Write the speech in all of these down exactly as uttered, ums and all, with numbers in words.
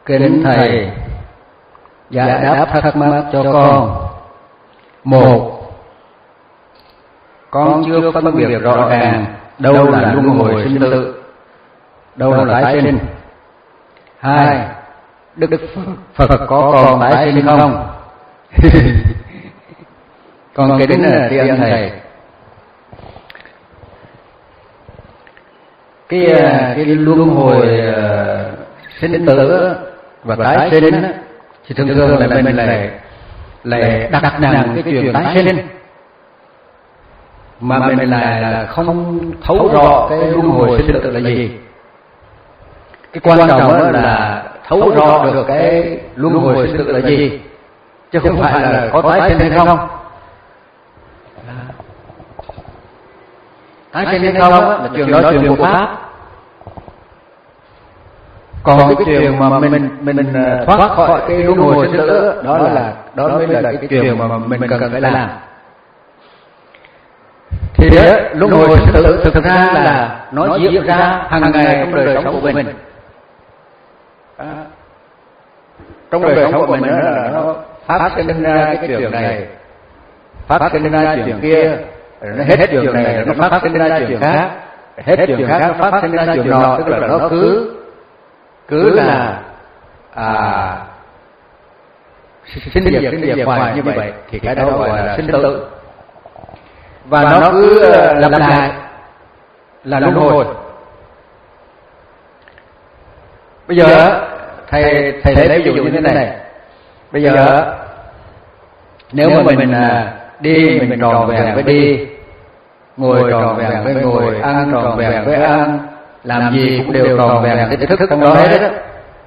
Kính thầy giải đáp thắc mắc cho con. Một, con chưa phân biệt rõ ràng đâu là luân hồi sinh tử, đâu là tái sinh. Hai, Đức Phật có còn tái sinh không? Con kính tri ân thầy. Cái cái luân hồi sinh tử và tái sinh thì thường thường là mình lại lại đặt nặng cái chuyện tái sinh, mà mình lại là không thấu rõ cái luân hồi sinh tử là gì. Cái quan trọng đó là thấu rõ được cái luân hồi sinh tử là gì, chứ không phải là có tái sinh hay không. Tái sinh hay không là chuyện đó chuyện của pháp. Còn cái chuyện mà mình mình thoát khỏi cái luân hồi sinh tử đó là đó mới là cái chuyện mà mình cần phải làm. Thì luân hồi sinh tử thực ra là nó diễn ra hàng ngày trong đời sống của mình. À, trong đời sống của mình đó là nó phát sinh ra cái chuyện này, phát sinh ra chuyện kia, nó hết chuyện này nó phát sinh ra chuyện khác, hết chuyện khác nó phát sinh ra chuyện nọ, tức là nó cứ cứ là à, sinh diệt sinh diệt hoài như vậy, thì cái đó gọi là sinh tử, và nó cứ lặp lại là luân hồi. Bây giờ thầy thầy lấy ví dụ như thế này. Bây giờ nếu mà mình đi mình tròn vẹn với đi, ngồi tròn vẹn với ngồi, ăn tròn vẹn với ăn, làm gì cũng đều tròn vẹn cái thức trong đó hết đó.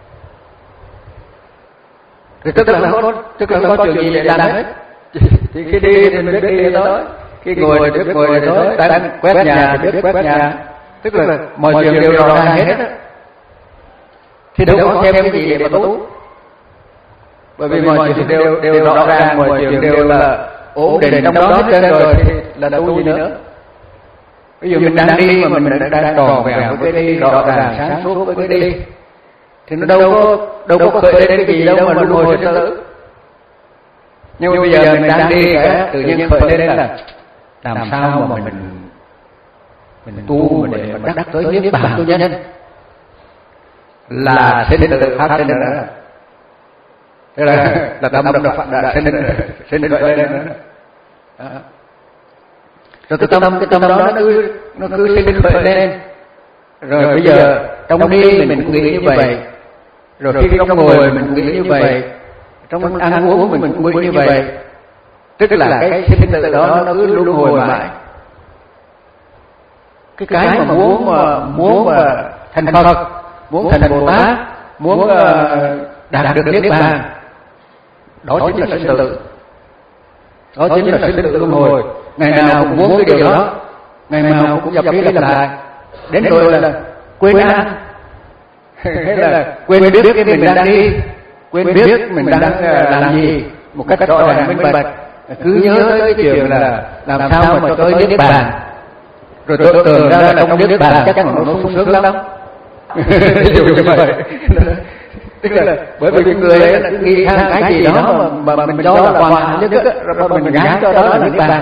Thì tức là nó tức là nó có chuyện gì để làm hết. Thì khi đi thì mình biết đi tới, khi ngồi thì biết ngồi tới, đang quét nhà thì biết quét nhà, tức là mọi chuyện đều rõ ràng hết đó. Thì đâu có thêm cái gì để mà tú, bởi vì mọi chuyện đều đều rõ ràng, mọi chuyện đều là ổn định trong đó hết trơn rồi, thì là tu gì nữa. Ví dụ mình đang đi mà mình đang tròn vẹn với cái đi, rõ ràng sáng suốt với cái đi, thì nó đâu có đâu có khởi lên cái gì đâu mà luân hồi sinh tử. Nhưng bây giờ mình đang đi cái tự nhiên khởi lên là làm sao mà mình mình tu mà để mà đắc tới niết bàn tu nhân, là sinh tử phát sinh ra. Thế là là tâm nó đã sinh sinh khởi lên đó. Rồi cái tâm cái tâm đó nó cứ nó cứ sinh khởi lên. Rồi bây giờ trong đi mình cũng nghĩ như vậy, rồi khi trong ngồi mình cũng nghĩ như vậy, trong ăn uống mình cũng nghĩ như vậy. Tức là cái sinh tử đó nó cứ luân hồi mãi. Cái cái mà muốn mà muốn mà thành Phật, muốn thành Bồ Tát, muốn đạt được niết bàn, đó chính là sinh tử. Đó chính là sinh tử luân hồi. Ngày nào cũng muốn cái điều đó, ngày nào cũng dập đi lặp lại, đến rồi là quên ăn, hay là quên biết cái mình đang đi, quên biết mình đang làm gì một cách rõ ràng minh bạch, cứ nhớ tới cái chuyện là làm sao mà tới niết bàn, rồi tôi tưởng ra là trong niết bàn chắc là nó sung sướng lắm. Ví dụ như vậy. Tức là bởi vì người ấy là nghĩ sang cái gì đó mà mà mình cho là hoàn hảo nhất á, rồi mình gán cho đó là niết bàn.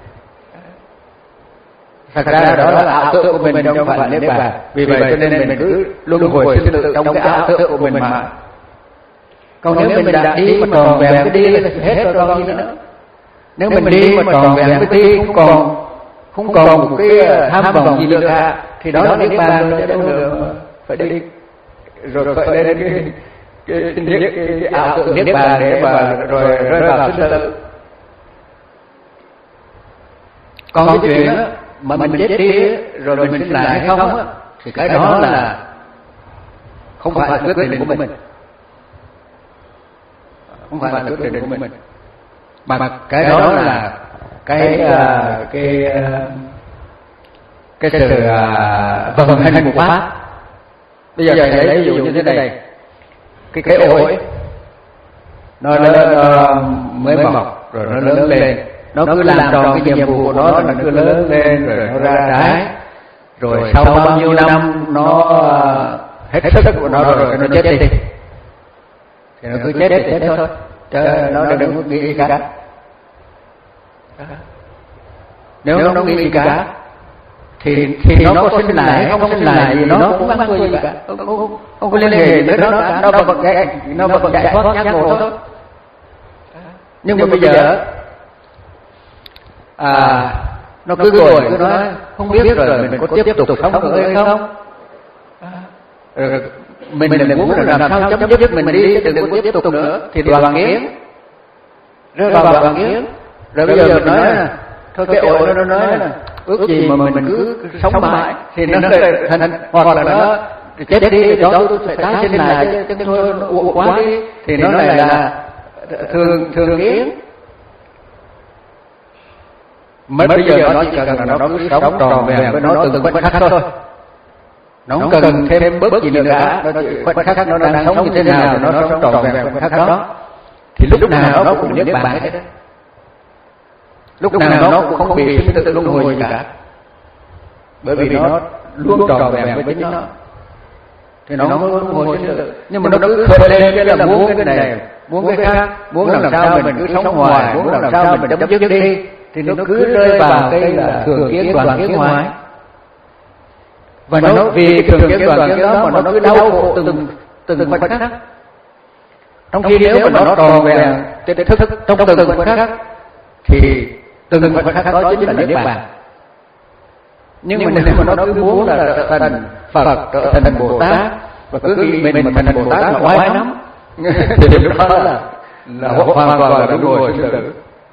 Thật ra đó là ảo tưởng của mình, không phải là niết bàn. Vì vậy cho nên mình cứ luân hồi sinh tử trong cái ảo tưởng của mình mà. Còn nếu mình đã đi mà tròn vẹn cái đi thì hết rồi còn gì nữa. Nếu mình đi mà tròn vẹn cái đi không còn không còn một cái tham vọng gì nữa cả, thì đó là niết bàn rồi, chứ đâu nữa phải đi rồi khởi lên cái cái cái, cái, cái ảo tưởng niết bàn để mà rồi rơi vào sinh tử. Còn cái chuyện đó mà mình chết đi rồi mình sinh lại hay không á, thì cái đó là không phải là quyết định của mình, không phải là quyết định của mình, mà cái đó là cái cái cái sự vận hành của pháp. Bây giờ thầy lấy ví dụ như thế này, cái cái ổi nó lớn mới mọc rồi nó lớn lên, nó cứ làm tròn cái nhiệm vụ của nó, là cứ lớn lên rồi nó ra trái, rồi sau bao nhiêu năm nó hết sức của nó rồi nó chết đi, thì nó cứ chết thì chết thôi, chứ nó đừng có nghĩ gì cả. Nếu nó nghĩ gì cả thì thì nó có sinh lại không sinh lại gì nó cũng không có gì cả, không, không, không có liên hệ với nó cả, nó vẫn chạy nó vẫn chạy thoát giác ngộ thôi. Nhưng mà bây giờ à nó cứ ngồi cứ nói không biết rồi mình có tiếp tục sống nữa hay không, rồi mình là muốn là làm sao chấm dứt mình đi đừng có tiếp tục nữa, thì Đoàn Kiến rơi vào Đoàn Kiến rồi bây giờ nói là thôi cái ổi nó nói là ước gì mà mình cứ sống mãi thì nó thành, hoặc là nó chết đi cho tôi phải tái sinh lại chứ thôi uổng quá đi, thì nó lại là thường thường Kiến. Mới bây giờ nó chỉ cần là nó cứ sống tròn vẹn với nó từng khoảnh khắc thôi, nó không cần thêm bớt gì nữa cả, nó khoảnh khắc nó đang sống như thế nào nó sống tròn vẹn khoảnh khắc đó, thì lúc nào nó cũng niết bàn hết, lúc nào nó cũng không bị sinh tử luân hồi gì cả, bởi vì nó luôn tròn vẹn với chính nó, thì nó không luân hồi sinh tử. Nhưng mà nó cứ khơi lên cái là muốn cái này muốn cái khác, muốn làm sao mình cứ sống hoài, muốn làm sao mình chấm dứt đi, thì nó cứ rơi vào cái là thường kiến Đoàn Kiến hoài. Và nó vì thường kiến Đoàn Kiến đó mà nó cứ đau khổ từng từng khoảnh khắc, trong khi nếu mà nó tròn vẹn cái thức trong từng khoảnh khắc thì từng khoảnh khắc đó chính là niết bàn. Nhưng mà nếu mà nó cứ muốn là trở thành Phật, trở thành Bồ Tát và cứ nghĩ mình mà thành Bồ Tát là oai lắm thì lúc đó là là hoàn toàn là đúng rồi sinh tử.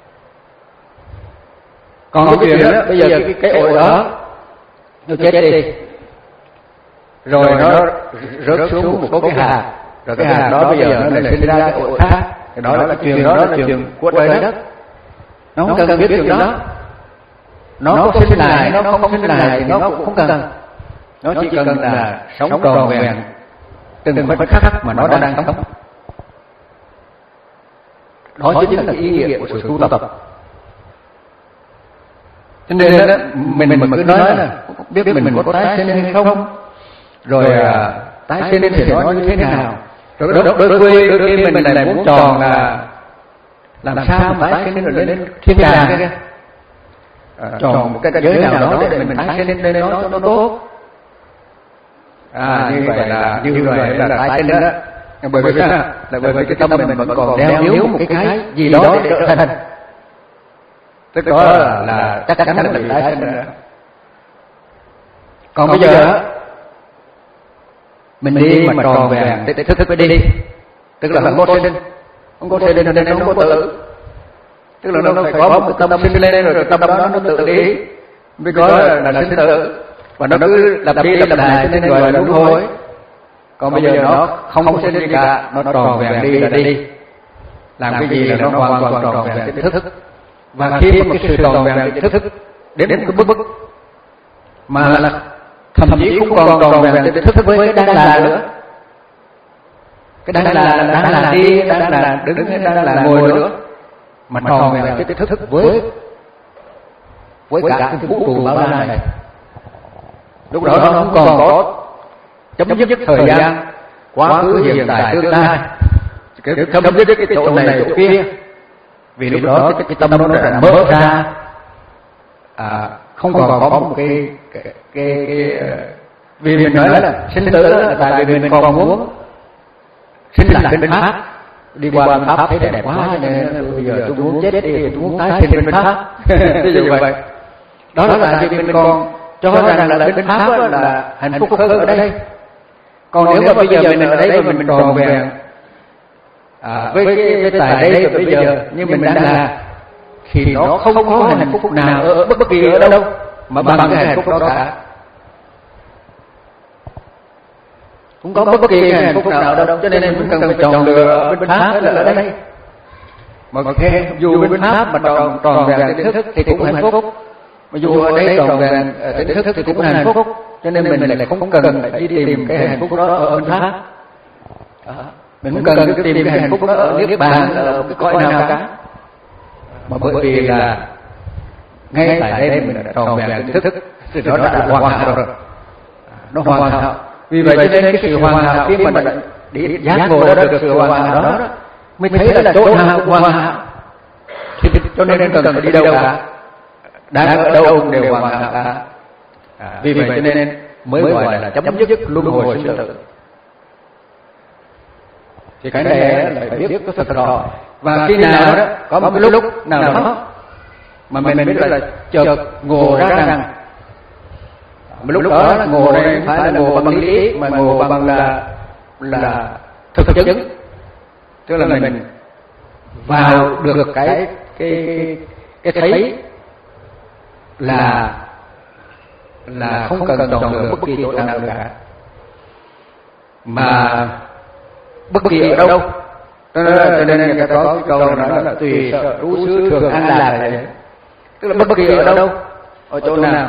Còn cái chuyện đó bây giờ cái, cái ổi đó nó chết đi rồi nó rớt xuống một cái hạt, rồi cái hạt đó bây giờ nó lại sinh ra cái ổi khác, thì đó là cái chuyện đó là chuyện của trời đất, nó không cần biết chuyện đó, nó có sinh lại nó không sinh lại nó cũng không cần, nó chỉ cần là sống tròn vẹn từng khoảnh khắc mà nó đang sống. Đó chính là cái ý nghĩa của sự tu tập. Cho nên đó, mình mình cứ nói là biết mình có tái sinh hay không, rồi à, tái sinh thì nó như thế nào, rồi đôi, đôi, đôi khi đôi khi mình lại muốn tròn là làm sao mà tái sinh rồi lên thiên đàng kia, à, tròn một cái giới nào đó để mình tái sinh lên nó cho nó tốt. À như vậy là như vậy là tái sinh đó, bởi vì là bởi vì cái tâm mình vẫn còn đeo níu một cái cái gì đó để trở thành, tức đó là, là chắc chắn là bị tái sinh nữa. Còn bây giờ mình đi mà tròn vẹn để thức thức phải đi, tức là không có sinh, không có sinh nên nó không có tự, tức là nó phải có một tâm sinh lên rồi tâm đó nó tự đi mới có là, là sinh tử, và nó cứ lặp đi lặp lại cho nên gọi là luân hồi. Còn bây giờ nó không có sinh gì cả, nó tròn vẹn đi là đi, làm cái gì là nó hoàn toàn tròn vẹn cái thức. Và khi mà cái sự tròn vẹn cái thức đến cái mức mức mà là thậm chí cũng còn tròn vẹn cái thức với cái đang là nữa, cái đang là đang là đi, đang là đứng, đang là ngồi nữa, mà tròn vẹn cái thức với với cả cái vũ trụ bao la này. Lúc đó nó không còn có chấm dứt thời gian quá khứ hiện tại tương lai, cái chấm dứt cái chỗ này chỗ kia, vì lúc đó cái, cái tâm nó đã mở ra, à, không còn có một cái cái, cái, cái, cái vì mình nói là sinh tử là tại vì mình còn muốn sinh lại bên pháp, đi qua bên pháp thấy đẹp quá nên bây giờ tôi muốn chết đi, tôi muốn tái sinh bên pháp ví dụ vậy. Đó là tại vì mình còn cho rằng là bên pháp là hạnh phúc hơn ở đây. Còn nếu mà bây giờ mình ở đây mà mình tròn vẹn à, với cái, cái tại đây bây giờ như mình đang là, thì nó không có hạnh phúc nào ở bất kỳ ở đâu mà bằng cái hạnh phúc đó cả, không có bất kỳ hạnh phúc nào đâu. Cho nên mình cần phải chọn lựa ở bên pháp hay là ở đây. Mà okay, dù bên pháp mà tròn tròn vẹn tỉnh thức thì cũng hạnh phúc, mà dù ở đây tròn vẹn tỉnh thức thì cũng hạnh phúc. Cho nên mình lại không cần phải đi tìm cái hạnh phúc đó ở bên pháp, mình không cần đi tìm cái hạnh phúc đó ở niết bàn, ở cái cõi nào cả, mà bởi vì là ngay tại đây mình đã tròn vẹn tỉnh thức thì nó đã hoàn hảo rồi, nó hoàn hảo. Vì vậy cho nên cái sự hoàn hảo khi mà để giác ngộ đó được sự hoàn hảo đó, đó mới thấy là chỗ nào cũng hoàn hảo. Thì cho nên cần phải đi đâu cả, đang ở đâu cũng đều hoàn hảo cả. À, vì vậy cho nên mới gọi là chấm dứt luân hồi sinh tử. Thì cái này là phải biết có thật rõ. Và khi nào đó có một cái lúc nào đó mà mình biết là chợt ngộ ra rằng, lúc đó là ngộ này không phải là ngộ bằng lý mà ngộ bằng là là thực chứng, tức là mình vào được cái cái cái thấy là là không cần chọn lựa bất kỳ chỗ nào nữa cả, mà bất kỳ ở đâu. Cho nên người ta có cái câu nói là tùy sợ trú xứ thường an lạc này, tức là bất kỳ ở đâu, ở chỗ nào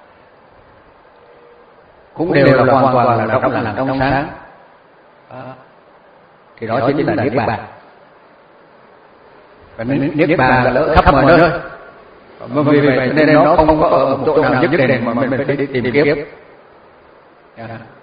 cũng đều là hoàn toàn là trong lành trong sáng. Đó. Thì đó chính là niết bàn. Và niết bàn là ở khắp mọi nơi. Vì vậy nên nó không có ở một chỗ nào nhất định mà mình phải đi tìm kiếm.